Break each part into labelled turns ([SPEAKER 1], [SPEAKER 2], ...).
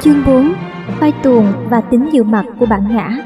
[SPEAKER 1] Chương 4. Vai tuồng và tính nhiều mặt của bản ngã.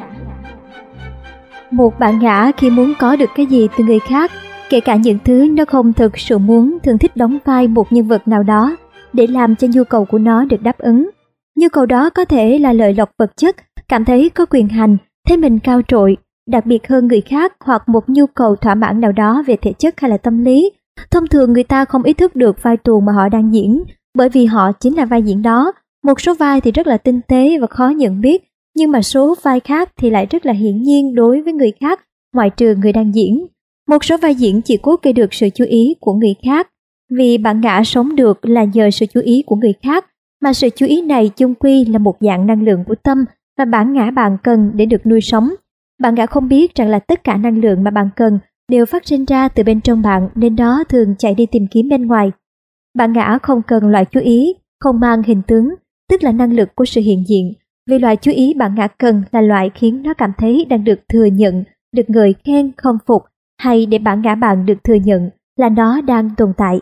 [SPEAKER 1] Một bản ngã khi muốn có được cái gì từ người khác, kể cả những thứ nó không thực sự muốn, thường thích đóng vai một nhân vật nào đó để làm cho nhu cầu của nó được đáp ứng. Nhu cầu đó có thể là lợi lộc vật chất, cảm thấy có quyền hành, thấy mình cao trội, đặc biệt hơn người khác, hoặc một nhu cầu thỏa mãn nào đó về thể chất hay là tâm lý. Thông thường người ta không ý thức được vai tuồng mà họ đang diễn, bởi vì họ chính là vai diễn đó. Một số vai thì rất là tinh tế và khó nhận biết, nhưng mà số vai khác thì lại rất là hiển nhiên đối với người khác, ngoại trừ người đang diễn. Một số vai diễn chỉ cố gây được sự chú ý của người khác, vì bản ngã sống được là nhờ sự chú ý của người khác, mà sự chú ý này chung quy là một dạng năng lượng của tâm và bản ngã bạn cần để được nuôi sống. Bản ngã không biết rằng là tất cả năng lượng mà bạn cần đều phát sinh ra từ bên trong bạn, nên đó thường chạy đi tìm kiếm bên ngoài. Bản ngã không cần loại chú ý, không mang hình tướng, tức là năng lực của sự hiện diện, vì loại chú ý bản ngã cần là loại khiến nó cảm thấy đang được thừa nhận, được ngợi khen, khâm phục, hay để bản ngã bạn được thừa nhận là nó đang tồn tại.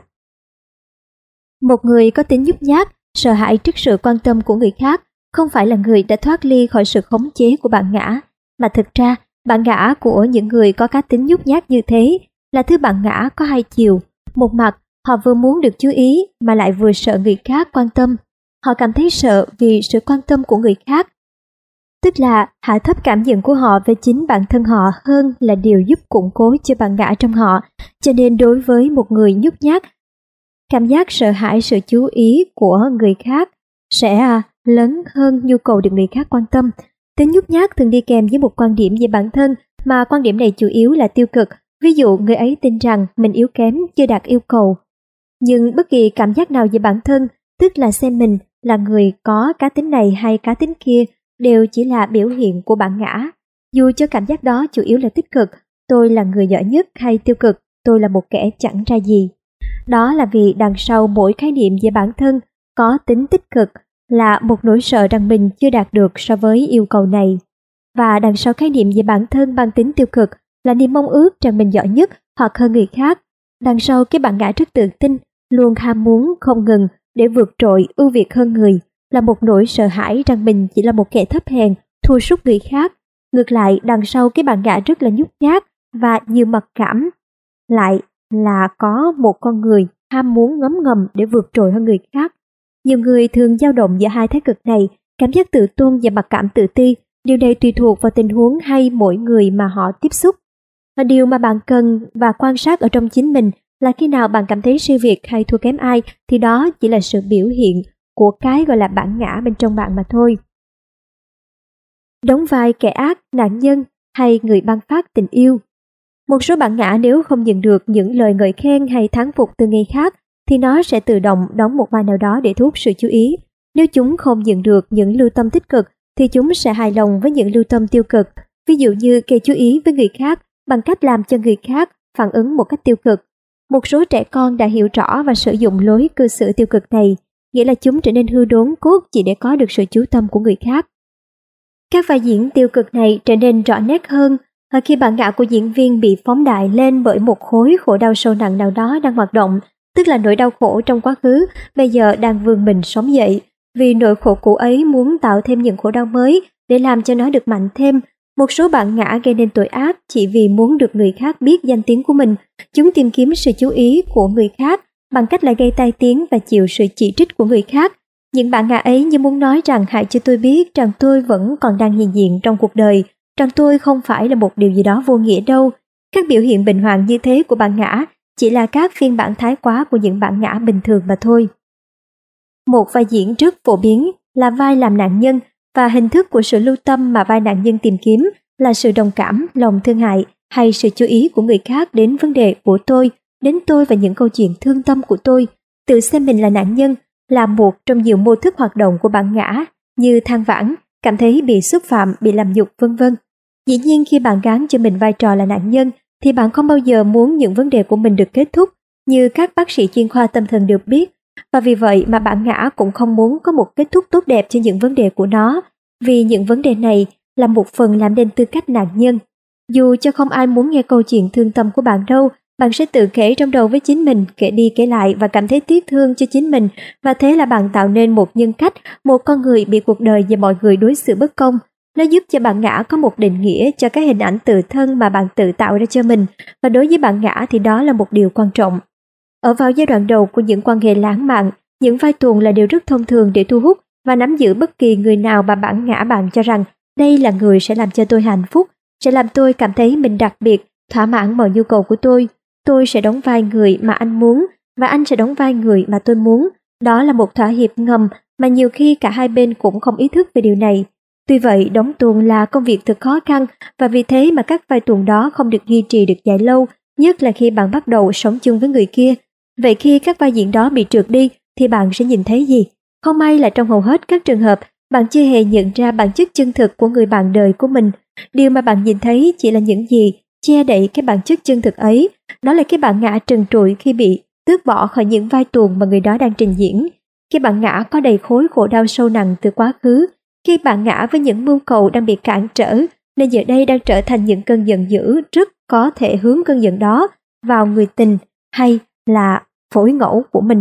[SPEAKER 1] Một người có tính nhút nhát, sợ hãi trước sự quan tâm của người khác không phải là người đã thoát ly khỏi sự khống chế của bản ngã, mà thực ra bản ngã của những người có cá tính nhút nhát như thế là thứ bản ngã có hai chiều. Một mặt, họ vừa muốn được chú ý mà lại vừa sợ người khác quan tâm. Họ cảm thấy sợ vì sự quan tâm của người khác, tức là hạ thấp cảm nhận của họ về chính bản thân họ hơn là điều giúp củng cố cho bản ngã trong họ. Cho nên đối với một người nhút nhát, cảm giác sợ hãi sự chú ý của người khác sẽ lớn hơn nhu cầu được người khác quan tâm. Tính nhút nhát thường đi kèm với một quan điểm về bản thân, mà quan điểm này chủ yếu là tiêu cực. Ví dụ người ấy tin rằng mình yếu kém, chưa đạt yêu cầu. Nhưng bất kỳ cảm giác nào về bản thân, tức là xem mình là người có cá tính này hay cá tính kia, đều chỉ là biểu hiện của bản ngã. Dù cho cảm giác đó chủ yếu là tích cực, tôi là người giỏi nhất, hay tiêu cực, tôi là một kẻ chẳng ra gì. Đó là vì đằng sau mỗi khái niệm về bản thân có tính tích cực là một nỗi sợ rằng mình chưa đạt được so với yêu cầu này. Và đằng sau khái niệm về bản thân mang tính tiêu cực là niềm mong ước rằng mình giỏi nhất hoặc hơn người khác. Đằng sau cái bản ngã rất tự tin, luôn ham muốn không ngừng để vượt trội, ưu việt hơn người, là một nỗi sợ hãi rằng mình chỉ là một kẻ thấp hèn, thua sút người khác. Ngược lại, đằng sau cái bản ngã rất là nhút nhát và nhiều mặc cảm lại là có một con người ham muốn ngấm ngầm để vượt trội hơn người khác. Nhiều người thường dao động giữa hai thái cực này, cảm giác tự tôn và mặc cảm tự ti. Điều này tùy thuộc vào tình huống hay mỗi người mà họ tiếp xúc. Và điều mà bạn cần và quan sát ở trong chính mình là khi nào bạn cảm thấy siêu việt hay thua kém ai, thì đó chỉ là sự biểu hiện của cái gọi là bản ngã bên trong bạn mà thôi. Đóng vai kẻ ác, nạn nhân hay người ban phát tình yêu. Một số bản ngã nếu không nhận được những lời ngợi khen hay thán phục từ người khác thì nó sẽ tự động đóng một vai nào đó để thu hút sự chú ý. Nếu chúng không nhận được những lưu tâm tích cực thì chúng sẽ hài lòng với những lưu tâm tiêu cực. Ví dụ như gây chú ý với người khác bằng cách làm cho người khác phản ứng một cách tiêu cực. Một số trẻ con đã hiểu rõ và sử dụng lối cư xử tiêu cực này, nghĩa là chúng trở nên hư đốn cốt chỉ để có được sự chú tâm của người khác. Các vai diễn tiêu cực này trở nên rõ nét hơn khi bản ngã của diễn viên bị phóng đại lên bởi một khối khổ đau sâu nặng nào đó đang hoạt động, tức là nỗi đau khổ trong quá khứ bây giờ đang vươn mình sống dậy. Vì nỗi khổ cũ ấy muốn tạo thêm những khổ đau mới để làm cho nó được mạnh thêm. Một số bản ngã gây nên tội ác chỉ vì muốn được người khác biết danh tiếng của mình. Chúng tìm kiếm sự chú ý của người khác bằng cách là gây tai tiếng và chịu sự chỉ trích của người khác. Những bản ngã ấy như muốn nói rằng hãy cho tôi biết rằng tôi vẫn còn đang hiện diện trong cuộc đời, rằng tôi không phải là một điều gì đó vô nghĩa đâu. Các biểu hiện bệnh hoạn như thế của bản ngã chỉ là các phiên bản thái quá của những bản ngã bình thường mà thôi. Một vai diễn rất phổ biến là vai làm nạn nhân, và hình thức của sự lưu tâm mà vai nạn nhân tìm kiếm là sự đồng cảm, lòng thương hại hay sự chú ý của người khác đến vấn đề của tôi, đến tôi và những câu chuyện thương tâm của tôi. Tự xem mình là nạn nhân là một trong nhiều mô thức hoạt động của bản ngã, như than vãn, cảm thấy bị xúc phạm, bị làm nhục vân vân. Dĩ nhiên khi bạn gán cho mình vai trò là nạn nhân thì bạn không bao giờ muốn những vấn đề của mình được kết thúc, như các bác sĩ chuyên khoa tâm thần được biết. Và vì vậy mà bản ngã cũng không muốn có một kết thúc tốt đẹp cho những vấn đề của nó, vì những vấn đề này là một phần làm nên tư cách nạn nhân. Dù cho không ai muốn nghe câu chuyện thương tâm của bạn đâu, Bạn sẽ tự kể trong đầu với chính mình, kể đi kể lại và cảm thấy tiếc thương cho chính mình, và thế là bạn tạo nên một nhân cách, một con người bị cuộc đời và mọi người đối xử bất công. Nó giúp cho bạn ngã có một định nghĩa cho cái hình ảnh tự thân mà bạn tự tạo ra cho mình, và đối với bạn ngã thì đó là một điều quan trọng. Ở vào giai đoạn đầu của những quan hệ lãng mạn, những vai tuồng là điều rất thông thường để thu hút và nắm giữ bất kỳ người nào mà bản ngã bạn cho rằng đây là người sẽ làm cho tôi hạnh phúc, sẽ làm tôi cảm thấy mình đặc biệt, thỏa mãn mọi nhu cầu của tôi. Tôi sẽ đóng vai người mà anh muốn và anh sẽ đóng vai người mà tôi muốn. Đó là một thỏa hiệp ngầm mà nhiều khi cả hai bên cũng không ý thức về điều này. Tuy vậy, đóng tuồng là công việc thật khó khăn, và vì thế mà các vai tuồng đó không được duy trì được dài lâu, nhất là khi bạn bắt đầu sống chung với người kia. Vậy khi các vai diễn đó bị trượt đi thì bạn sẽ nhìn thấy gì? Không may là trong hầu hết các trường hợp, bạn chưa hề nhận ra bản chất chân thực của người bạn đời của mình. Điều mà bạn nhìn thấy chỉ là những gì che đậy cái bản chất chân thực ấy. Đó là cái bản ngã trần trụi khi bị tước bỏ khỏi những vai tuồng mà người đó đang trình diễn. Cái bản ngã có đầy khối khổ đau sâu nặng từ quá khứ. Khi bản ngã với những mưu cầu đang bị cản trở, nên giờ đây đang trở thành những cơn giận dữ, rất có thể hướng cơn giận đó vào người tình hay là phối ngẫu của mình.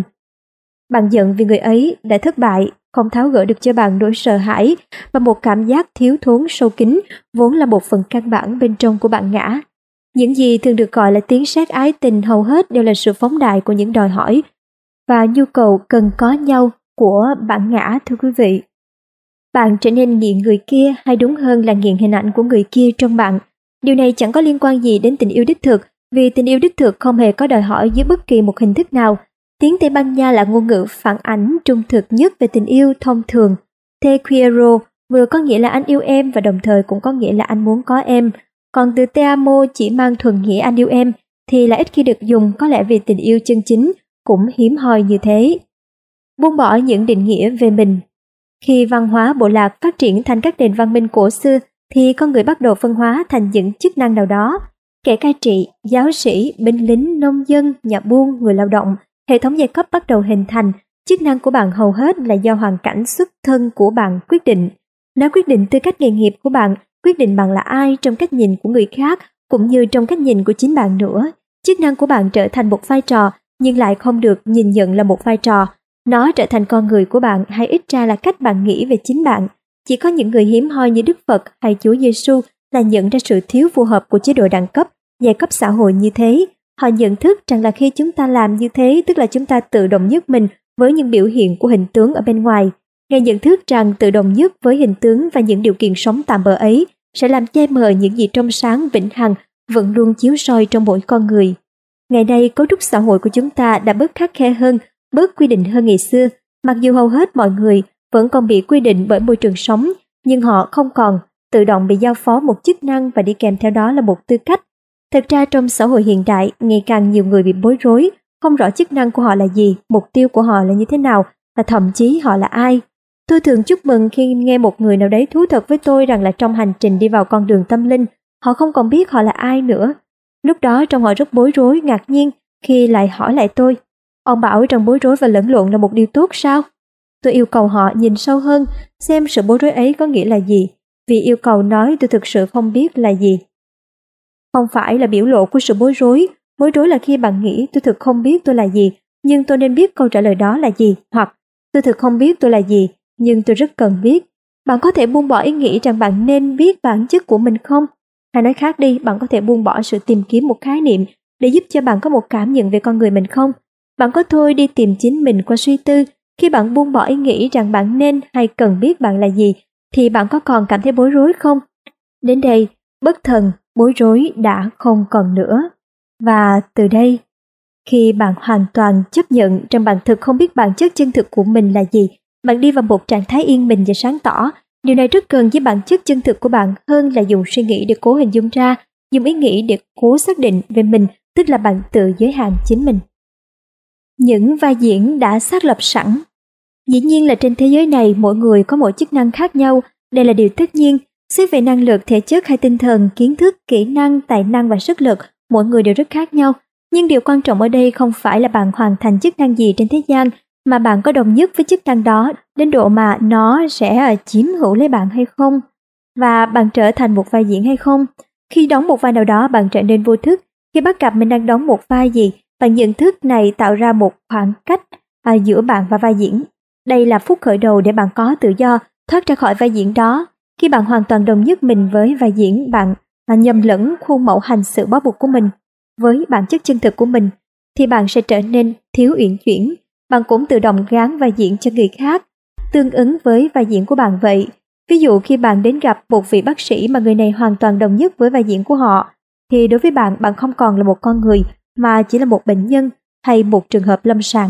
[SPEAKER 1] Bạn giận vì người ấy đã thất bại, không tháo gỡ được cho bạn nỗi sợ hãi và một cảm giác thiếu thốn sâu kín vốn là một phần căn bản bên trong của bạn ngã. Những gì thường được gọi là tiếng sét ái tình hầu hết đều là sự phóng đại của những đòi hỏi và nhu cầu cần có nhau của bạn ngã, thưa quý vị. Bạn trở nên nghiện người kia, hay đúng hơn là nghiện hình ảnh của người kia trong bạn. Điều này chẳng có liên quan gì đến tình yêu đích thực, vì tình yêu đích thực không hề có đòi hỏi dưới bất kỳ một hình thức nào. Tiếng Tây Ban Nha là ngôn ngữ phản ánh trung thực nhất về tình yêu thông thường. Te quiero vừa có nghĩa là anh yêu em và đồng thời cũng có nghĩa là anh muốn có em. Còn từ te amo chỉ mang thuần nghĩa anh yêu em thì là ít khi được dùng, có lẽ vì tình yêu chân chính cũng hiếm hoi như thế. Buông bỏ những định nghĩa về mình. Khi văn hóa bộ lạc phát triển thành các nền văn minh cổ xưa thì con người bắt đầu phân hóa thành những chức năng nào đó. Kẻ cai trị, giáo sĩ, binh lính, nông dân, nhà buôn, người lao động, hệ thống giai cấp bắt đầu hình thành. Chức năng của bạn hầu hết là do hoàn cảnh xuất thân của bạn quyết định. Nó quyết định tư cách nghề nghiệp của bạn, quyết định bạn là ai trong cách nhìn của người khác, cũng như trong cách nhìn của chính bạn nữa. Chức năng của bạn trở thành một vai trò, nhưng lại không được nhìn nhận là một vai trò. Nó trở thành con người của bạn, hay ít ra là cách bạn nghĩ về chính bạn. Chỉ có những người hiếm hoi như Đức Phật hay Chúa Giêsu là nhận ra sự thiếu phù hợp của chế độ đẳng cấp, giai cấp xã hội như thế. Họ nhận thức rằng là khi chúng ta làm như thế, tức là chúng ta tự đồng nhất mình với những biểu hiện của hình tướng ở bên ngoài. Ngài nhận thức rằng tự đồng nhất với hình tướng và những điều kiện sống tạm bợ ấy sẽ làm che mờ những gì trong sáng vĩnh hằng vẫn luôn chiếu soi trong mỗi con người. Ngày nay, cấu trúc xã hội của chúng ta đã bớt khắt khe hơn, bớt quy định hơn ngày xưa. Mặc dù hầu hết mọi người vẫn còn bị quy định bởi môi trường sống, nhưng họ không còn tự động bị giao phó một chức năng và đi kèm theo đó là một tư cách. Thật ra trong xã hội hiện đại, ngày càng nhiều người bị bối rối, không rõ chức năng của họ là gì, mục tiêu của họ là như thế nào, và thậm chí họ là ai. Tôi thường chúc mừng khi nghe một người nào đấy thú thật với tôi rằng là trong hành trình đi vào con đường tâm linh, họ không còn biết họ là ai nữa. Lúc đó trông họ rất bối rối, ngạc nhiên khi lại hỏi lại tôi, ông bảo rằng bối rối và lẫn lộn là một điều tốt sao? Tôi yêu cầu họ nhìn sâu hơn, xem sự bối rối ấy có nghĩa là gì, vì yêu cầu nói tôi thực sự không biết là gì. Không phải là biểu lộ của sự bối rối là khi bạn nghĩ tôi thực không biết tôi là gì, nhưng tôi nên biết câu trả lời đó là gì, hoặc tôi thực không biết tôi là gì, nhưng tôi rất cần biết. Bạn có thể buông bỏ ý nghĩ rằng bạn nên biết bản chất của mình không? Hay nói khác đi, bạn có thể buông bỏ sự tìm kiếm một khái niệm để giúp cho bạn có một cảm nhận về con người mình không? Bạn có thôi đi tìm chính mình qua suy tư. Khi bạn buông bỏ ý nghĩ rằng bạn nên hay cần biết bạn là gì, thì bạn có còn cảm thấy bối rối không? Đến đây, bất thần, bối rối đã không còn nữa. Và từ đây, khi bạn hoàn toàn chấp nhận rằng bạn thực không biết bản chất chân thực của mình là gì, bạn đi vào một trạng thái yên bình và sáng tỏ. Điều này rất cần với bản chất chân thực của bạn hơn là dùng suy nghĩ để cố hình dung ra, dùng ý nghĩ để cố xác định về mình, tức là bạn tự giới hạn chính mình. Những vai diễn đã xác lập sẵn. Dĩ nhiên là trên thế giới này mỗi người có mỗi chức năng khác nhau, đây là điều tất nhiên. Xét về năng lực, thể chất hay tinh thần, kiến thức, kỹ năng, tài năng và sức lực, mỗi người đều rất khác nhau. Nhưng điều quan trọng ở đây không phải là bạn hoàn thành chức năng gì trên thế gian, mà bạn có đồng nhất với chức năng đó đến độ mà nó sẽ chiếm hữu lấy bạn hay không, và bạn trở thành một vai diễn hay không. Khi đóng một vai nào đó, bạn trở nên vô thức. Khi bắt gặp mình đang đóng một vai gì, bạn nhận thức này tạo ra một khoảng cách giữa bạn và vai diễn. Đây là phút khởi đầu để bạn có tự do thoát ra khỏi vai diễn đó. Khi bạn hoàn toàn đồng nhất mình với vai diễn, bạn nhầm lẫn khuôn mẫu hành sự bó buộc của mình với bản chất chân thực của mình, thì bạn sẽ trở nên thiếu uyển chuyển. Bạn cũng tự động gán vai diễn cho người khác, tương ứng với vai diễn của bạn vậy. Ví dụ khi bạn đến gặp một vị bác sĩ mà người này hoàn toàn đồng nhất với vai diễn của họ, thì đối với bạn, bạn không còn là một con người mà chỉ là một bệnh nhân hay một trường hợp lâm sàng.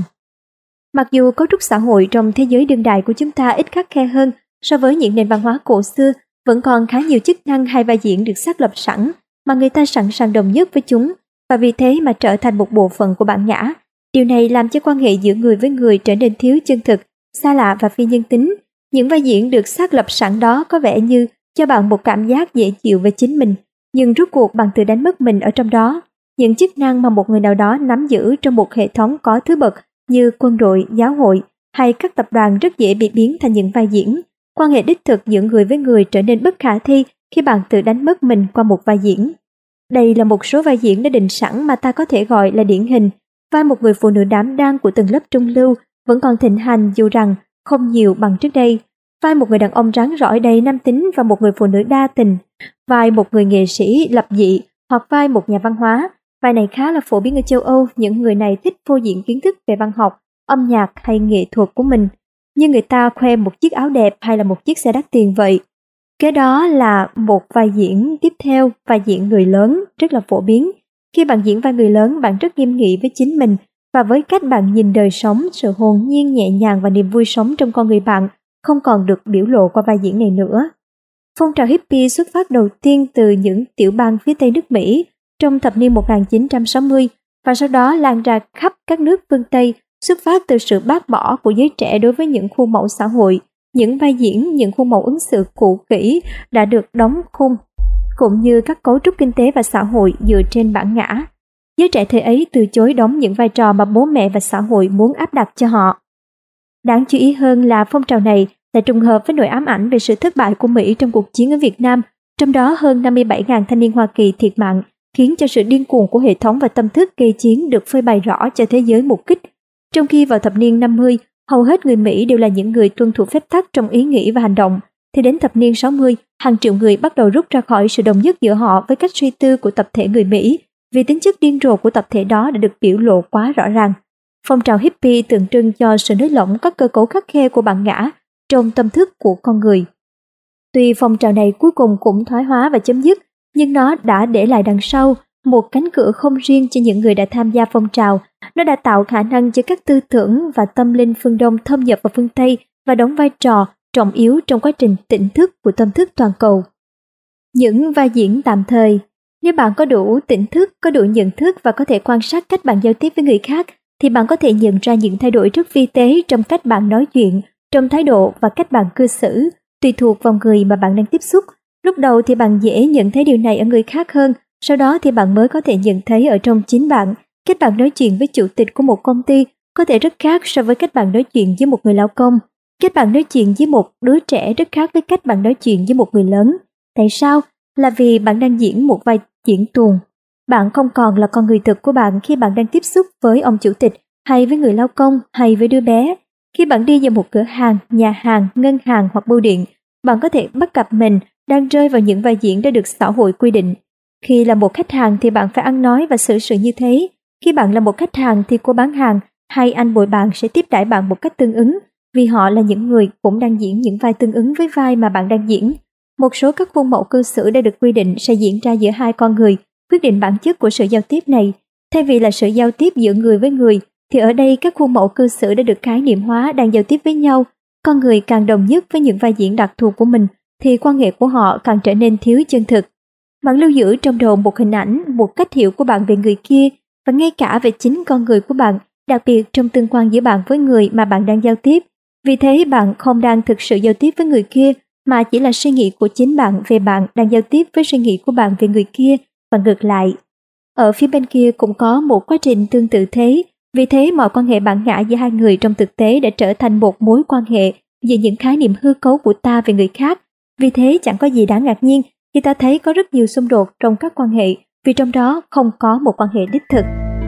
[SPEAKER 1] Mặc dù cấu trúc xã hội trong thế giới đương đại của chúng ta ít khắt khe hơn so với những nền văn hóa cổ xưa, vẫn còn khá nhiều chức năng hay vai diễn được xác lập sẵn mà người ta sẵn sàng đồng nhất với chúng, và vì thế mà trở thành một bộ phận của bản ngã. Điều này làm cho quan hệ giữa người với người trở nên thiếu chân thực, xa lạ và phi nhân tính. Những vai diễn được xác lập sẵn đó có vẻ như cho bạn một cảm giác dễ chịu về chính mình, nhưng rốt cuộc bạn tự đánh mất mình ở trong đó. Những chức năng mà một người nào đó nắm giữ trong một hệ thống có thứ bậc như quân đội, giáo hội hay các tập đoàn rất dễ bị biến thành những vai diễn. Quan hệ đích thực giữa người với người trở nên bất khả thi khi bạn tự đánh mất mình qua một vai diễn. Đây là một số vai diễn đã định sẵn mà ta có thể gọi là điển hình. Vai một người phụ nữ đảm đang của tầng lớp trung lưu vẫn còn thịnh hành dù rằng không nhiều bằng trước đây. Vai một người đàn ông rắn rỏi đầy nam tính và một người phụ nữ đa tình. Vai một người nghệ sĩ lập dị hoặc vai một nhà văn hóa. Vai này khá là phổ biến ở châu Âu, những người này thích phô diễn kiến thức về văn học, âm nhạc hay nghệ thuật của mình. Như người ta khoe một chiếc áo đẹp hay là một chiếc xe đắt tiền vậy. Kế đó là một vai diễn tiếp theo, vai diễn người lớn, rất là phổ biến. Khi bạn diễn vai người lớn, bạn rất nghiêm nghị với chính mình và với cách bạn nhìn đời sống, sự hồn nhiên nhẹ nhàng và niềm vui sống trong con người bạn không còn được biểu lộ qua vai diễn này nữa. Phong trào hippie xuất phát đầu tiên từ những tiểu bang phía Tây nước Mỹ trong thập niên 1960 và sau đó lan ra khắp các nước phương Tây, xuất phát từ sự bác bỏ của giới trẻ đối với những khuôn mẫu xã hội, những vai diễn, những khuôn mẫu ứng xử cũ kỹ đã được đóng khung, cũng như các cấu trúc kinh tế và xã hội dựa trên bản ngã. Giới trẻ thời ấy từ chối đóng những vai trò mà bố mẹ và xã hội muốn áp đặt cho họ. Đáng chú ý hơn là phong trào này lại trùng hợp với nỗi ám ảnh về sự thất bại của Mỹ trong cuộc chiến ở Việt Nam, trong đó hơn 57.000 thanh niên Hoa Kỳ thiệt mạng, khiến cho sự điên cuồng của hệ thống và tâm thức gây chiến được phơi bày rõ cho thế giới mục kích. Trong khi vào thập niên 50, hầu hết người Mỹ đều là những người tuân thủ phép tắc trong ý nghĩ và hành động, thì đến thập niên 60, hàng triệu người bắt đầu rút ra khỏi sự đồng nhất giữa họ với cách suy tư của tập thể người Mỹ, vì tính chất điên rồ của tập thể đó đã được biểu lộ quá rõ ràng. Phong trào hippie tượng trưng cho sự nới lỏng các cơ cấu khắt khe của bản ngã trong tâm thức của con người. Tuy phong trào này cuối cùng cũng thoái hóa và chấm dứt, nhưng nó đã để lại đằng sau một cánh cửa không riêng cho những người đã tham gia phong trào. Nó đã tạo khả năng cho các tư tưởng và tâm linh phương Đông thâm nhập vào phương Tây và đóng vai trò trọng yếu trong quá trình tỉnh thức của tâm thức toàn cầu. Những vai diễn tạm thời. Nếu bạn có đủ tỉnh thức, có đủ nhận thức và có thể quan sát cách bạn giao tiếp với người khác, thì bạn có thể nhận ra những thay đổi rất vi tế trong cách bạn nói chuyện, trong thái độ và cách bạn cư xử, tùy thuộc vào người mà bạn đang tiếp xúc. Lúc đầu thì bạn dễ nhận thấy điều này ở người khác hơn, sau đó thì bạn mới có thể nhận thấy ở trong chính bạn. Cách bạn nói chuyện với chủ tịch của một công ty có thể rất khác so với cách bạn nói chuyện với một người lao công. Cách bạn nói chuyện với một đứa trẻ rất khác với cách bạn nói chuyện với một người lớn. Tại sao? Là vì bạn đang diễn một vai diễn tuồng. Bạn không còn là con người thực của bạn khi bạn đang tiếp xúc với ông chủ tịch, hay với người lao công, hay với đứa bé. Khi bạn đi vào một cửa hàng, nhà hàng, ngân hàng hoặc bưu điện, bạn có thể bắt gặp mình đang rơi vào những vai diễn đã được xã hội quy định. Khi là một khách hàng thì bạn phải ăn nói và xử sự như thế. Khi bạn là một khách hàng thì cô bán hàng hay anh bồi bàn sẽ tiếp đãi bạn một cách tương ứng, vì họ là những người cũng đang diễn những vai tương ứng với vai mà bạn đang diễn. Một số các khuôn mẫu cư xử đã được quy định sẽ diễn ra giữa hai con người, quyết định bản chất của sự giao tiếp này. Thay vì là sự giao tiếp giữa người với người, thì ở đây các khuôn mẫu cư xử đã được khái niệm hóa đang giao tiếp với nhau. Con người càng đồng nhất với những vai diễn đặc thù của mình, thì quan hệ của họ càng trở nên thiếu chân thực. Bạn lưu giữ trong đầu một hình ảnh, một cách hiểu của bạn về người kia, và ngay cả về chính con người của bạn, đặc biệt trong tương quan giữa bạn với người mà bạn đang giao tiếp. Vì thế bạn không đang thực sự giao tiếp với người kia, mà chỉ là suy nghĩ của chính bạn về bạn đang giao tiếp với suy nghĩ của bạn về người kia, và ngược lại. Ở phía bên kia cũng có một quá trình tương tự thế, vì thế mọi quan hệ bản ngã giữa hai người trong thực tế đã trở thành một mối quan hệ về những khái niệm hư cấu của ta về người khác. Vì thế chẳng có gì đáng ngạc nhiên khi ta thấy có rất nhiều xung đột trong các quan hệ vì trong đó không có một quan hệ đích thực.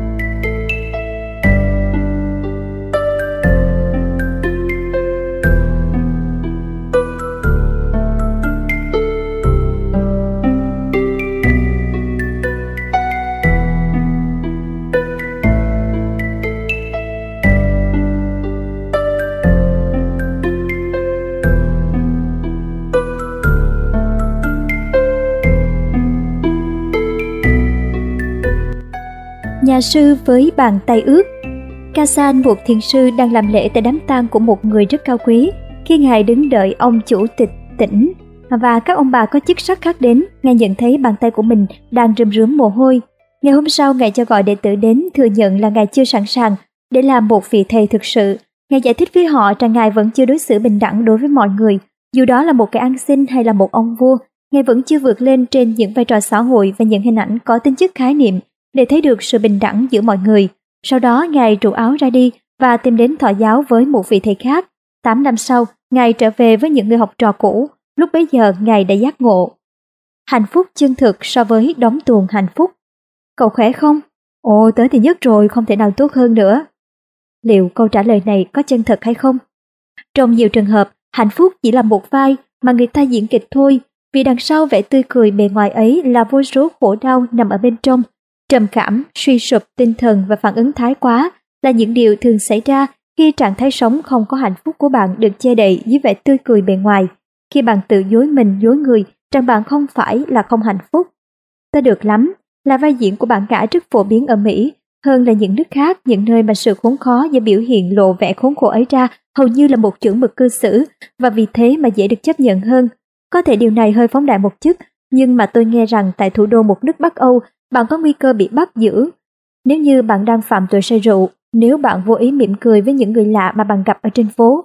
[SPEAKER 1] Nhà sư với bàn tay ướt. Kasan, một thiền sư đang làm lễ tại đám tang của một người rất cao quý. Khi ngài đứng đợi ông chủ tịch tỉnh và các ông bà có chức sắc khác đến, ngài nhận thấy bàn tay của mình đang rơm rớm mồ hôi. Ngày hôm sau, ngài cho gọi đệ tử đến thừa nhận là ngài chưa sẵn sàng để làm một vị thầy thực sự. Ngài giải thích với họ rằng ngài vẫn chưa đối xử bình đẳng đối với mọi người, dù đó là một kẻ ăn xin hay là một ông vua. Ngài vẫn chưa vượt lên trên những vai trò xã hội và những hình ảnh có tính chất khái niệm để thấy được sự bình đẳng giữa mọi người. Sau đó, ngài trụ áo ra đi và tìm đến thọ giáo với một vị thầy khác. 8 năm sau, ngài trở về với những người học trò cũ. Lúc bấy giờ, ngài đã giác ngộ. Hạnh phúc chân thực so với đóng tuồng hạnh phúc. Cậu khỏe không? Ồ, tớ thì nhất rồi, không thể nào tốt hơn nữa. Liệu câu trả lời này có chân thật hay không? Trong nhiều trường hợp, hạnh phúc chỉ là một vai mà người ta diễn kịch thôi, vì đằng sau vẻ tươi cười bề ngoài ấy là vô số khổ đau nằm ở bên trong. Trầm cảm, suy sụp tinh thần và phản ứng thái quá là những điều thường xảy ra khi trạng thái sống không có hạnh phúc của bạn được che đậy dưới vẻ tươi cười bề ngoài. Khi bạn tự dối mình dối người rằng bạn không phải là không hạnh phúc. Ta được lắm là vai diễn của bản ngã rất phổ biến ở Mỹ, hơn là những nước khác, những nơi mà sự khốn khó do biểu hiện lộ vẻ khốn khổ ấy ra hầu như là một chuẩn mực cư xử, và vì thế mà dễ được chấp nhận hơn. Có thể điều này hơi phóng đại một chút, nhưng mà tôi nghe rằng tại thủ đô một nước Bắc Âu, bạn có nguy cơ bị bắt giữ nếu như bạn đang phạm tội say rượu, nếu bạn vô ý mỉm cười với những người lạ mà bạn gặp ở trên phố.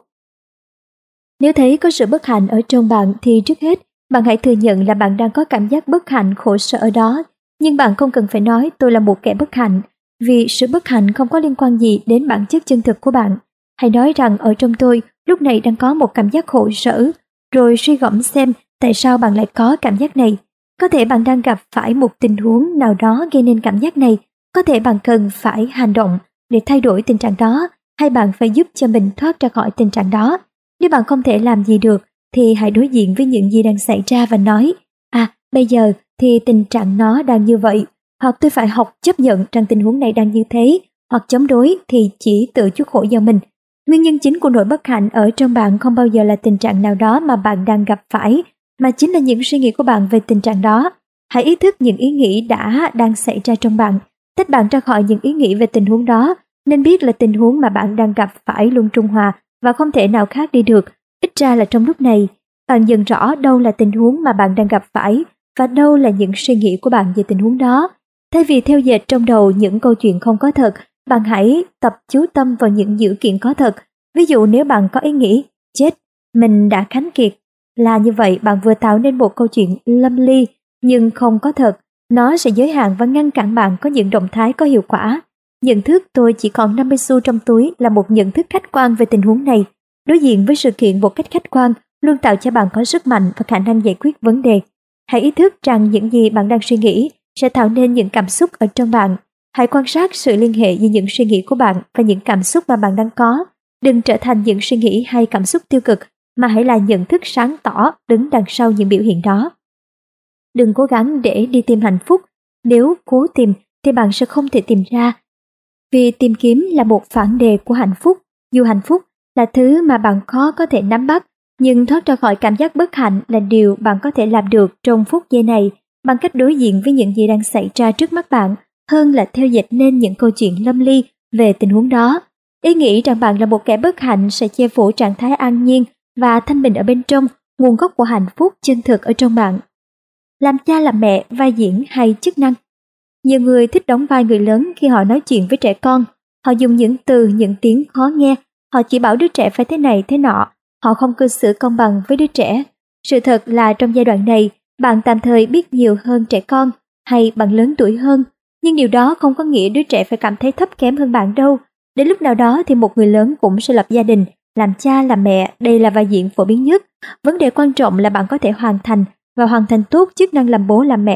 [SPEAKER 1] Nếu thấy có sự bất hạnh ở trong bạn thì trước hết, bạn hãy thừa nhận là bạn đang có cảm giác bất hạnh khổ sở ở đó, nhưng bạn không cần phải nói tôi là một kẻ bất hạnh, vì sự bất hạnh không có liên quan gì đến bản chất chân thực của bạn. Hãy nói rằng ở trong tôi lúc này đang có một cảm giác khổ sở, rồi suy gẫm xem tại sao bạn lại có cảm giác này. Có thể bạn đang gặp phải một tình huống nào đó gây nên cảm giác này, có thể bạn cần phải hành động để thay đổi tình trạng đó, hay bạn phải giúp cho mình thoát ra khỏi tình trạng đó. Nếu bạn không thể làm gì được, thì hãy đối diện với những gì đang xảy ra và nói, bây giờ thì tình trạng nó đang như vậy, hoặc tôi phải học chấp nhận rằng tình huống này đang như thế, hoặc chống đối thì chỉ tự chuốc khổ do mình. Nguyên nhân chính của nỗi bất hạnh ở trong bạn không bao giờ là tình trạng nào đó mà bạn đang gặp phải, mà chính là những suy nghĩ của bạn về tình trạng đó. Hãy ý thức những ý nghĩ đang xảy ra trong bạn, tách bạn ra khỏi những ý nghĩ về tình huống đó, nên biết là tình huống mà bạn đang gặp phải luôn trung hòa và không thể nào khác đi được, ít ra là trong lúc này. Bạn dần rõ đâu là tình huống mà bạn đang gặp phải và đâu là những suy nghĩ của bạn về tình huống đó. Thay vì theo dệt trong đầu những câu chuyện không có thật, bạn hãy tập chú tâm vào những dữ kiện có thật. Ví dụ nếu bạn có ý nghĩ, chết, mình đã khánh kiệt, là như vậy bạn vừa tạo nên một câu chuyện lâm ly nhưng không có thật. Nó sẽ giới hạn và ngăn cản bạn có những động thái có hiệu quả. Nhận thức tôi chỉ còn 50 xu trong túi là một nhận thức khách quan về tình huống này. Đối diện với sự kiện một cách khách quan luôn tạo cho bạn có sức mạnh và khả năng giải quyết vấn đề. Hãy ý thức rằng những gì bạn đang suy nghĩ sẽ tạo nên những cảm xúc ở trong bạn. Hãy quan sát sự liên hệ giữa những suy nghĩ của bạn và những cảm xúc mà bạn đang có. Đừng trở thành những suy nghĩ hay cảm xúc tiêu cực, mà hãy là nhận thức sáng tỏ đứng đằng sau những biểu hiện đó. Đừng cố gắng để đi tìm hạnh phúc. Nếu cố tìm thì bạn sẽ không thể tìm ra. Vì tìm kiếm là một phản đề của hạnh phúc. Dù hạnh phúc là thứ mà bạn khó có thể nắm bắt, nhưng thoát ra khỏi cảm giác bất hạnh là điều bạn có thể làm được trong phút giây này bằng cách đối diện với những gì đang xảy ra trước mắt bạn, hơn là theo dệt nên những câu chuyện lâm ly về tình huống đó. Ý nghĩ rằng bạn là một kẻ bất hạnh sẽ che phủ trạng thái an nhiên và thanh bình ở bên trong, nguồn gốc của hạnh phúc chân thực ở trong bạn. Làm cha làm mẹ, vai diễn hay chức năng. Nhiều người thích đóng vai người lớn khi họ nói chuyện với trẻ con. Họ dùng những từ, những tiếng khó nghe. Họ chỉ bảo đứa trẻ phải thế này thế nọ. Họ không cư xử công bằng với đứa trẻ. Sự thật là trong giai đoạn này, bạn tạm thời biết nhiều hơn trẻ con, hay bạn lớn tuổi hơn. Nhưng điều đó không có nghĩa đứa trẻ phải cảm thấy thấp kém hơn bạn đâu. Đến lúc nào đó thì một người lớn cũng sẽ lập gia đình, làm cha làm mẹ, đây là vai diễn phổ biến nhất. Vấn đề quan trọng là bạn có thể hoàn thành tốt chức năng làm bố làm mẹ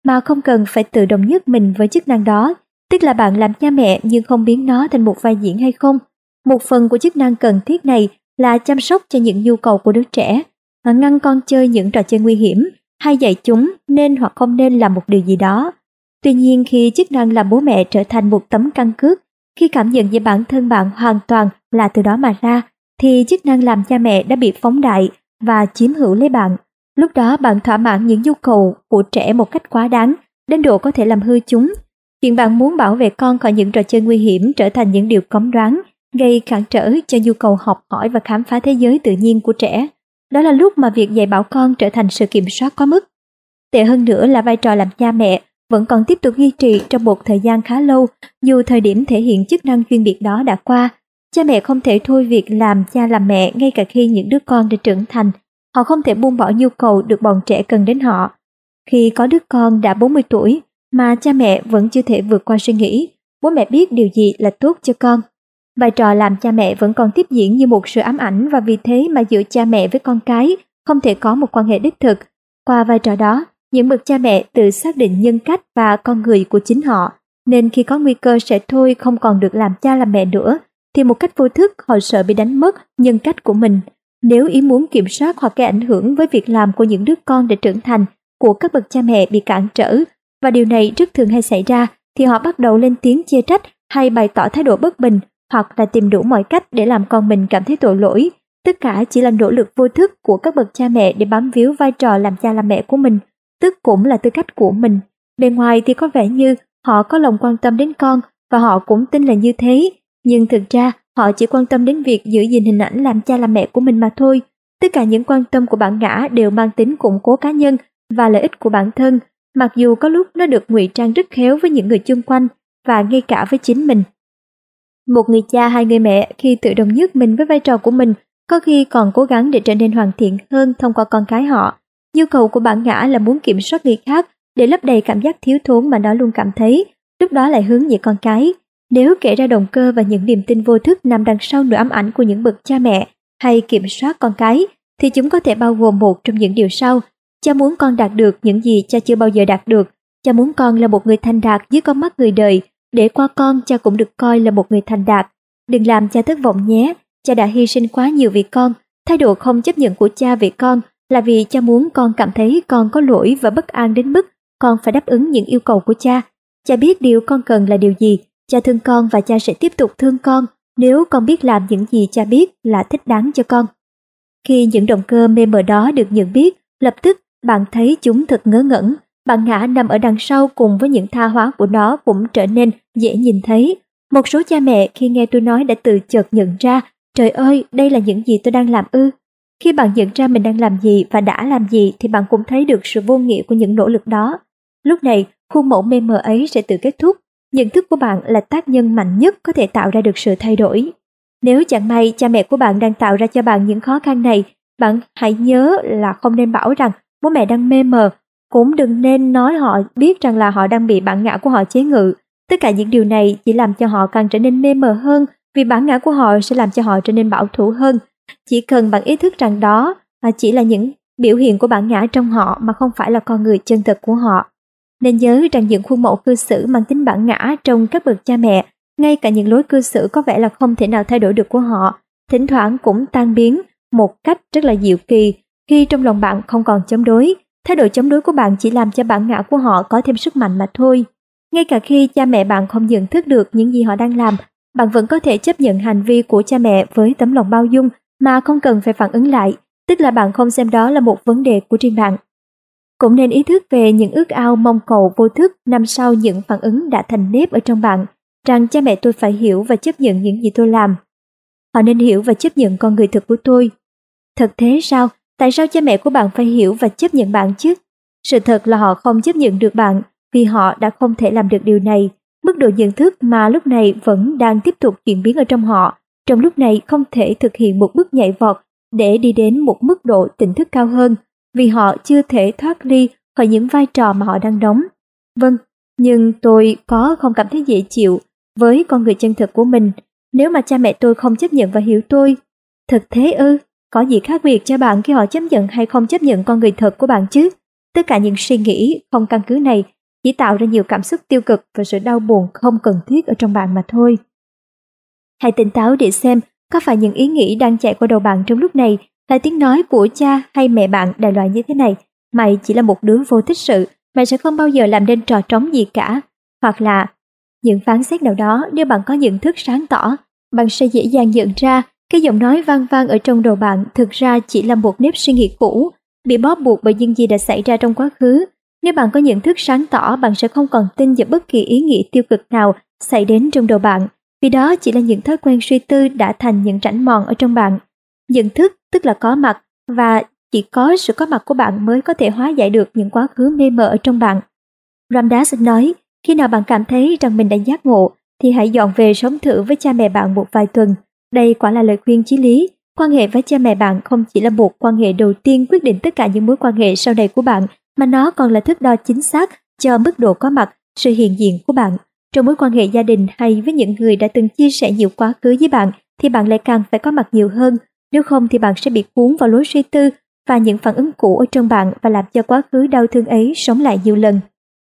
[SPEAKER 1] mà không cần phải tự đồng nhất mình với chức năng đó, tức là bạn làm cha mẹ nhưng không biến nó thành một vai diễn hay không. Một phần của chức năng cần thiết này là chăm sóc cho những nhu cầu của đứa trẻ, ngăn con chơi những trò chơi nguy hiểm hay dạy chúng nên hoặc không nên làm một điều gì đó. Tuy nhiên, khi chức năng làm bố mẹ trở thành một tấm căn cước, khi cảm nhận về bản thân bạn hoàn toàn là từ đó mà ra, thì chức năng làm cha mẹ đã bị phóng đại và chiếm hữu lấy bạn. Lúc đó bạn thỏa mãn những nhu cầu của trẻ một cách quá đáng, đến độ có thể làm hư chúng. Chuyện bạn muốn bảo vệ con khỏi những trò chơi nguy hiểm trở thành những điều cấm đoán, gây cản trở cho nhu cầu học hỏi và khám phá thế giới tự nhiên của trẻ. Đó là lúc mà việc dạy bảo con trở thành sự kiểm soát quá mức. Tệ hơn nữa là vai trò làm cha mẹ vẫn còn tiếp tục duy trì trong một thời gian khá lâu, dù thời điểm thể hiện chức năng chuyên biệt đó đã qua. Cha mẹ không thể thôi việc làm cha làm mẹ ngay cả khi những đứa con đã trưởng thành. Họ không thể buông bỏ nhu cầu được bọn trẻ cần đến họ. Khi có đứa con đã 40 tuổi mà cha mẹ vẫn chưa thể vượt qua suy nghĩ, bố mẹ biết điều gì là tốt cho con. Vai trò làm cha mẹ vẫn còn tiếp diễn như một sự ám ảnh, và vì thế mà giữa cha mẹ với con cái không thể có một quan hệ đích thực. Qua vai trò đó, những bậc cha mẹ tự xác định nhân cách và con người của chính họ, nên khi có nguy cơ sẽ thôi không còn được làm cha làm mẹ nữa, thì một cách vô thức họ sợ bị đánh mất nhân cách của mình. Nếu ý muốn kiểm soát hoặc gây ảnh hưởng với việc làm của những đứa con đã trưởng thành của các bậc cha mẹ bị cản trở, và điều này rất thường hay xảy ra, thì họ bắt đầu lên tiếng chê trách hay bày tỏ thái độ bất bình, hoặc là tìm đủ mọi cách để làm con mình cảm thấy tội lỗi. Tất cả chỉ là nỗ lực vô thức của các bậc cha mẹ để bám víu vai trò làm cha làm mẹ của mình, tức cũng là tư cách của mình. Bề ngoài thì có vẻ như họ có lòng quan tâm đến con, và họ cũng tin là như thế, nhưng thực ra họ chỉ quan tâm đến việc giữ gìn hình ảnh làm cha làm mẹ của mình mà thôi. Tất cả những quan tâm của bản ngã đều mang tính củng cố cá nhân và lợi ích của bản thân, mặc dù có lúc nó được ngụy trang rất khéo với những người chung quanh và ngay cả với chính mình. Một người cha hay người mẹ khi tự đồng nhất mình với vai trò của mình, có khi còn cố gắng để trở nên hoàn thiện hơn thông qua con cái họ. Nhu cầu của bản ngã là muốn kiểm soát người khác để lấp đầy cảm giác thiếu thốn mà nó luôn cảm thấy, lúc đó lại hướng về con cái. Nếu kể ra động cơ và những niềm tin vô thức nằm đằng sau nỗi ám ảnh của những bậc cha mẹ hay kiểm soát con cái, thì chúng có thể bao gồm một trong những điều sau. Cha muốn con đạt được những gì cha chưa bao giờ đạt được. Cha muốn con là một người thành đạt dưới con mắt người đời, để qua con cha cũng được coi là một người thành đạt. Đừng làm cha thất vọng nhé, cha đã hy sinh quá nhiều vì con. Thái độ không chấp nhận của cha về con là vì cha muốn con cảm thấy con có lỗi và bất an đến mức con phải đáp ứng những yêu cầu của cha. Cha biết điều con cần là điều gì, cha thương con và cha sẽ tiếp tục thương con nếu con biết làm những gì cha biết là thích đáng cho con. Khi những động cơ mê mờ đó được nhận biết, lập tức bạn thấy chúng thật ngớ ngẩn. Bản ngã nằm ở đằng sau cùng với những tha hóa của nó cũng trở nên dễ nhìn thấy. Một số cha mẹ khi nghe tôi nói đã tự chợt nhận ra, trời ơi, đây là những gì tôi đang làm ư. Khi bạn nhận ra mình đang làm gì và đã làm gì, thì bạn cũng thấy được sự vô nghĩa của những nỗ lực đó. Lúc này, khuôn mẫu mê mờ ấy sẽ tự kết thúc. Nhận thức của bạn là tác nhân mạnh nhất có thể tạo ra được sự thay đổi. Nếu chẳng may cha mẹ của bạn đang tạo ra cho bạn những khó khăn này, bạn hãy nhớ là không nên bảo rằng bố mẹ đang mê mờ, cũng đừng nên nói họ biết rằng là họ đang bị bản ngã của họ chế ngự. Tất cả những điều này chỉ làm cho họ càng trở nên mê mờ hơn, vì bản ngã của họ sẽ làm cho họ trở nên bảo thủ hơn. Chỉ cần bạn ý thức rằng đó chỉ là những biểu hiện của bản ngã trong họ mà không phải là con người chân thực của họ. Nên nhớ rằng những khuôn mẫu cư xử mang tính bản ngã trong các bậc cha mẹ, ngay cả những lối cư xử có vẻ là không thể nào thay đổi được của họ, thỉnh thoảng cũng tan biến một cách rất là diệu kỳ khi trong lòng bạn không còn chống đối. Thái độ chống đối của bạn chỉ làm cho bản ngã của họ có thêm sức mạnh mà thôi. Ngay cả khi cha mẹ bạn không nhận thức được những gì họ đang làm, bạn vẫn có thể chấp nhận hành vi của cha mẹ với tấm lòng bao dung mà không cần phải phản ứng lại, tức là bạn không xem đó là một vấn đề của riêng bạn. Cũng nên ý thức về những ước ao mong cầu vô thức nằm sau những phản ứng đã thành nếp ở trong bạn, rằng cha mẹ tôi phải hiểu và chấp nhận những gì tôi làm. Họ nên hiểu và chấp nhận con người thực của tôi. Thật thế sao? Tại sao cha mẹ của bạn phải hiểu và chấp nhận bạn chứ? Sự thật là họ không chấp nhận được bạn vì họ đã không thể làm được điều này. Mức độ nhận thức mà lúc này vẫn đang tiếp tục chuyển biến ở trong họ, trong lúc này không thể thực hiện một bước nhảy vọt để đi đến một mức độ tỉnh thức cao hơn, vì họ chưa thể thoát ly khỏi những vai trò mà họ đang đóng. Vâng, nhưng tôi có không cảm thấy dễ chịu với con người chân thực của mình nếu mà cha mẹ tôi không chấp nhận và hiểu tôi. Thật thế ư? Có gì khác biệt cho bạn khi họ chấp nhận hay không chấp nhận con người thật của bạn chứ? Tất cả những suy nghĩ không căn cứ này chỉ tạo ra nhiều cảm xúc tiêu cực và sự đau buồn không cần thiết ở trong bạn mà thôi. Hãy tỉnh táo để xem có phải những ý nghĩ đang chạy qua đầu bạn trong lúc này là tiếng nói của cha hay mẹ bạn đại loại như thế này: mày chỉ là một đứa vô tích sự, mày sẽ không bao giờ làm nên trò trống gì cả. Hoặc là những phán xét nào đó. Nếu bạn có nhận thức sáng tỏ, bạn sẽ dễ dàng nhận ra cái giọng nói vang vang ở trong đầu bạn thực ra chỉ là một nếp suy nghĩ cũ, bị bó buộc bởi những gì đã xảy ra trong quá khứ. Nếu bạn có nhận thức sáng tỏ, bạn sẽ không còn tin vào bất kỳ ý nghĩ tiêu cực nào xảy đến trong đầu bạn, vì đó chỉ là những thói quen suy tư đã thành những rãnh mòn ở trong bạn. Nhận thức tức là có mặt, và chỉ có sự có mặt của bạn mới có thể hóa giải được những quá khứ mê mờ ở trong bạn. Ram Dass nói, khi nào bạn cảm thấy rằng mình đã giác ngộ, thì hãy dọn về sống thử với cha mẹ bạn một vài tuần. Đây quả là lời khuyên chí lý. Quan hệ với cha mẹ bạn không chỉ là một quan hệ đầu tiên quyết định tất cả những mối quan hệ sau này của bạn, mà nó còn là thước đo chính xác cho mức độ có mặt, sự hiện diện của bạn. Trong mối quan hệ gia đình hay với những người đã từng chia sẻ nhiều quá khứ với bạn, thì bạn lại càng phải có mặt nhiều hơn. Nếu không thì bạn sẽ bị cuốn vào lối suy tư và những phản ứng cũ ở trong bạn và làm cho quá khứ đau thương ấy sống lại nhiều lần.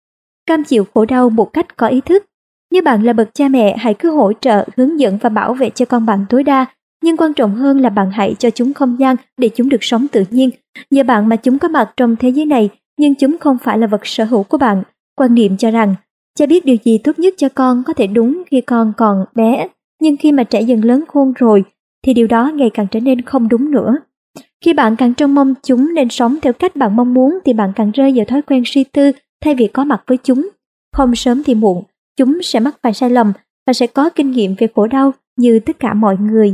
[SPEAKER 1] Cam chịu khổ đau một cách có ý thức. Nếu bạn là bậc cha mẹ, hãy cứ hỗ trợ, hướng dẫn và bảo vệ cho con bạn tối đa. Nhưng quan trọng hơn là bạn hãy cho chúng không gian để chúng được sống tự nhiên. Nhờ bạn mà chúng có mặt trong thế giới này, nhưng chúng không phải là vật sở hữu của bạn. Quan niệm cho rằng cha biết điều gì tốt nhất cho con có thể đúng khi con còn bé, nhưng khi mà trẻ dần lớn khôn rồi thì điều đó ngày càng trở nên không đúng nữa. Khi bạn càng trông mong chúng nên sống theo cách bạn mong muốn thì bạn càng rơi vào thói quen suy tư thay vì có mặt với chúng. Không sớm thì muộn, chúng sẽ mắc phải sai lầm và sẽ có kinh nghiệm về khổ đau như tất cả mọi người.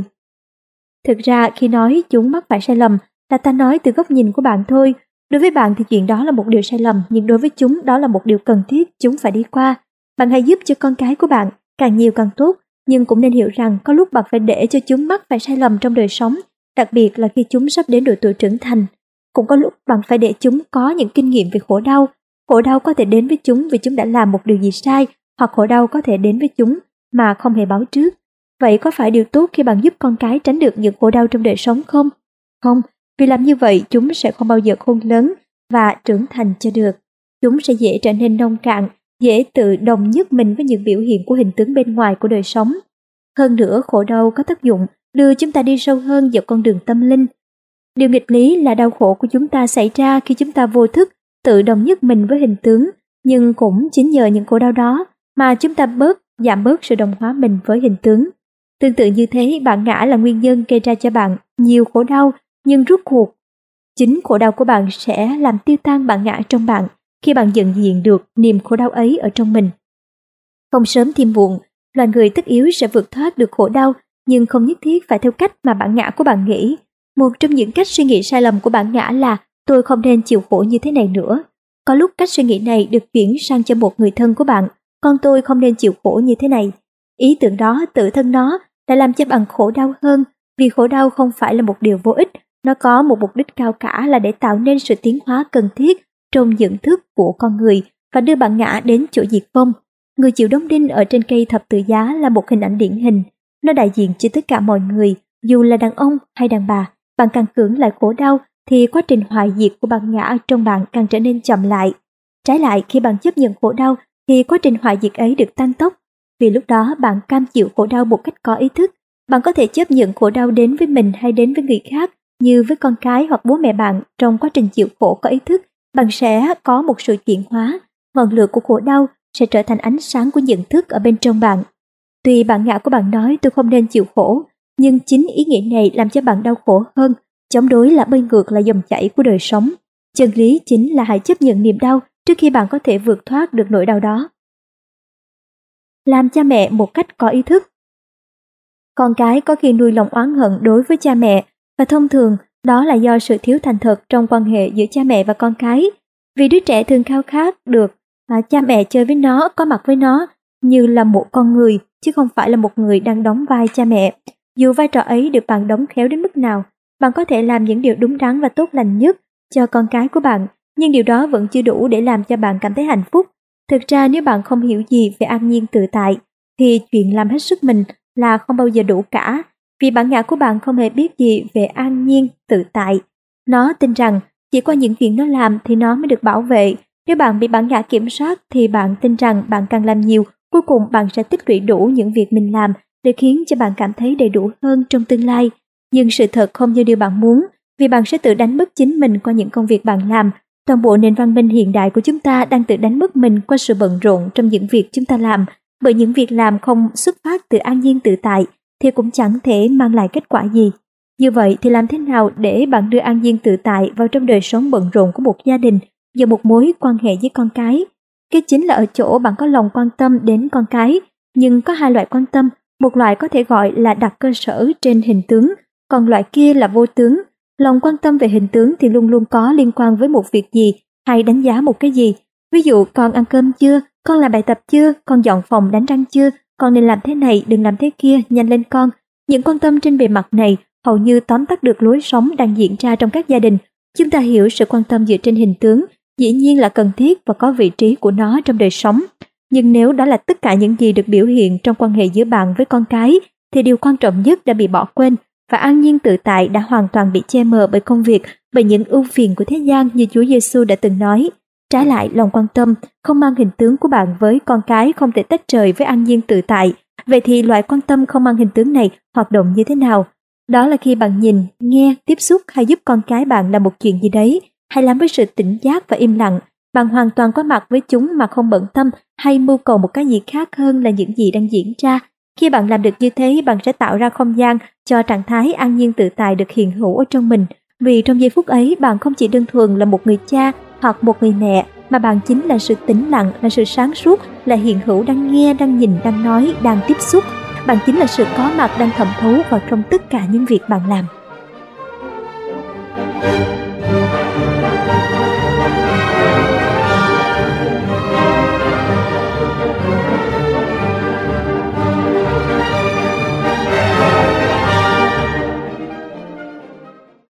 [SPEAKER 1] Thực ra khi nói chúng mắc phải sai lầm là ta nói từ góc nhìn của bạn thôi. Đối với bạn thì chuyện đó là một điều sai lầm, nhưng đối với chúng đó là một điều cần thiết chúng phải đi qua. Bạn hãy giúp cho con cái của bạn, càng nhiều càng tốt, nhưng cũng nên hiểu rằng có lúc bạn phải để cho chúng mắc phải sai lầm trong đời sống, đặc biệt là khi chúng sắp đến độ tuổi trưởng thành. Cũng có lúc bạn phải để chúng có những kinh nghiệm về khổ đau. Khổ đau có thể đến với chúng vì chúng đã làm một điều gì sai, hoặc khổ đau có thể đến với chúng mà không hề báo trước. Vậy có phải điều tốt khi bạn giúp con cái tránh được những khổ đau trong đời sống không? Không, vì làm như vậy chúng sẽ không bao giờ khôn lớn và trưởng thành cho được. Chúng sẽ dễ trở nên nông cạn, dễ tự đồng nhất mình với những biểu hiện của hình tướng bên ngoài của đời sống. Hơn nữa, khổ đau có tác dụng đưa chúng ta đi sâu hơn vào con đường tâm linh. Điều nghịch lý là đau khổ của chúng ta xảy ra khi chúng ta vô thức tự đồng nhất mình với hình tướng, nhưng cũng chính nhờ những khổ đau đó mà chúng ta giảm bớt sự đồng hóa mình với hình tướng. Tương tự như thế, bản ngã là nguyên nhân gây ra cho bạn nhiều khổ đau, nhưng rốt cuộc chính khổ đau của bạn sẽ làm tiêu tan bản ngã trong bạn khi bạn nhận diện được niềm khổ đau ấy ở trong mình. Không sớm thì muộn, loài người tất yếu sẽ vượt thoát được khổ đau, nhưng không nhất thiết phải theo cách mà bản ngã của bạn nghĩ. Một trong những cách suy nghĩ sai lầm của bản ngã là tôi không nên chịu khổ như thế này nữa. Có lúc cách suy nghĩ này được chuyển sang cho một người thân của bạn, con tôi không nên chịu khổ như thế này. Ý tưởng đó, tự thân nó đã làm cho bạn khổ đau hơn, vì khổ đau không phải là một điều vô ích, nó có một mục đích cao cả là để tạo nên sự tiến hóa cần thiết trong nhận thức của con người và đưa bản ngã đến chỗ diệt vong. Người chịu đóng đinh ở trên cây thập tự giá là một hình ảnh điển hình. Nó đại diện cho tất cả mọi người, dù là đàn ông hay đàn bà. Bạn càng cưỡng lại khổ đau thì quá trình hoại diệt của bản ngã trong bạn càng trở nên chậm lại. Trái lại, khi bạn chấp nhận khổ đau thì quá trình hoại diệt ấy được tăng tốc. Vì lúc đó bạn cam chịu khổ đau một cách có ý thức. Bạn có thể chấp nhận khổ đau đến với mình hay đến với người khác, như với con cái hoặc bố mẹ bạn. Trong quá trình chịu khổ có ý thức, bạn sẽ có một sự chuyển hóa. Ngọn lửa của khổ đau sẽ trở thành ánh sáng của nhận thức ở bên trong bạn. Tuy bản ngã của bạn nói tôi không nên chịu khổ, nhưng chính ý nghĩa này làm cho bạn đau khổ hơn. Chống đối là bơi ngược lại dòng chảy của đời sống. Chân lý chính là hãy chấp nhận niềm đau trước khi bạn có thể vượt thoát được nỗi đau đó. Làm cha mẹ một cách có ý thức. Con cái có khi nuôi lòng oán hận đối với cha mẹ, và thông thường đó là do sự thiếu thành thật trong quan hệ giữa cha mẹ và con cái. Vì đứa trẻ thường khao khát được cha mẹ chơi với nó, có mặt với nó như là một con người, chứ không phải là một người đang đóng vai cha mẹ. Dù vai trò ấy được bạn đóng khéo đến mức nào, bạn có thể làm những điều đúng đắn và tốt lành nhất cho con cái của bạn, nhưng điều đó vẫn chưa đủ để làm cho bạn cảm thấy hạnh phúc. Thực ra nếu bạn không hiểu gì về an nhiên tự tại, thì chuyện làm hết sức mình là không bao giờ đủ cả, vì bản ngã của bạn không hề biết gì về an nhiên tự tại. Nó tin rằng chỉ qua những chuyện nó làm thì nó mới được bảo vệ, Nếu bạn bị bản ngã kiểm soát thì bạn tin rằng bạn càng làm nhiều, cuối cùng bạn sẽ tích lũy đủ những việc mình làm để khiến cho bạn cảm thấy đầy đủ hơn trong tương lai. Nhưng sự thật không như điều bạn muốn, vì bạn sẽ tự đánh mất chính mình qua những công việc bạn làm. Toàn bộ nền văn minh hiện đại của chúng ta đang tự đánh mất mình qua sự bận rộn trong những việc chúng ta làm, bởi những việc làm không xuất phát từ an nhiên tự tại thì cũng chẳng thể mang lại kết quả gì. Như vậy thì làm thế nào để bạn đưa an nhiên tự tại vào trong đời sống bận rộn của một gia đình và một mối quan hệ với con cái? Cái chính là ở chỗ bạn có lòng quan tâm đến con cái, nhưng có hai loại quan tâm, một loại có thể gọi là đặt cơ sở trên hình tướng, còn loại kia là vô tướng. Lòng quan tâm về hình tướng thì luôn luôn có liên quan với một việc gì hay đánh giá một cái gì. Ví dụ con ăn cơm chưa, con làm bài tập chưa, con dọn phòng đánh răng chưa, con nên làm thế này, đừng làm thế kia, nhanh lên con. Những quan tâm trên bề mặt này hầu như tóm tắt được lối sống đang diễn ra trong các gia đình. Chúng ta hiểu sự quan tâm dựa trên hình tướng dĩ nhiên là cần thiết và có vị trí của nó trong đời sống. Nhưng nếu đó là tất cả những gì được biểu hiện trong quan hệ giữa bạn với con cái, thì điều quan trọng nhất đã bị bỏ quên, và an nhiên tự tại đã hoàn toàn bị che mờ bởi công việc, bởi những ưu phiền của thế gian như Chúa Giêsu đã từng nói. Trái lại, lòng quan tâm không mang hình tướng của bạn với con cái không thể tách rời với an nhiên tự tại. Vậy thì loại quan tâm không mang hình tướng này hoạt động như thế nào? Đó là khi bạn nhìn, nghe, tiếp xúc hay giúp con cái bạn làm một chuyện gì đấy, hay làm với sự tỉnh giác và im lặng. Bạn hoàn toàn có mặt với chúng mà không bận tâm hay mưu cầu một cái gì khác hơn là những gì đang diễn ra. Khi bạn làm được như thế, bạn sẽ tạo ra không gian cho trạng thái an nhiên tự tại được hiện hữu ở trong mình. Vì trong giây phút ấy, bạn không chỉ đơn thuần là một người cha hoặc một người mẹ, mà bạn chính là sự tĩnh lặng, là sự sáng suốt, là hiện hữu đang nghe, đang nhìn, đang nói, đang tiếp xúc. Bạn chính là sự có mặt đang thẩm thấu vào trong tất cả những việc bạn làm.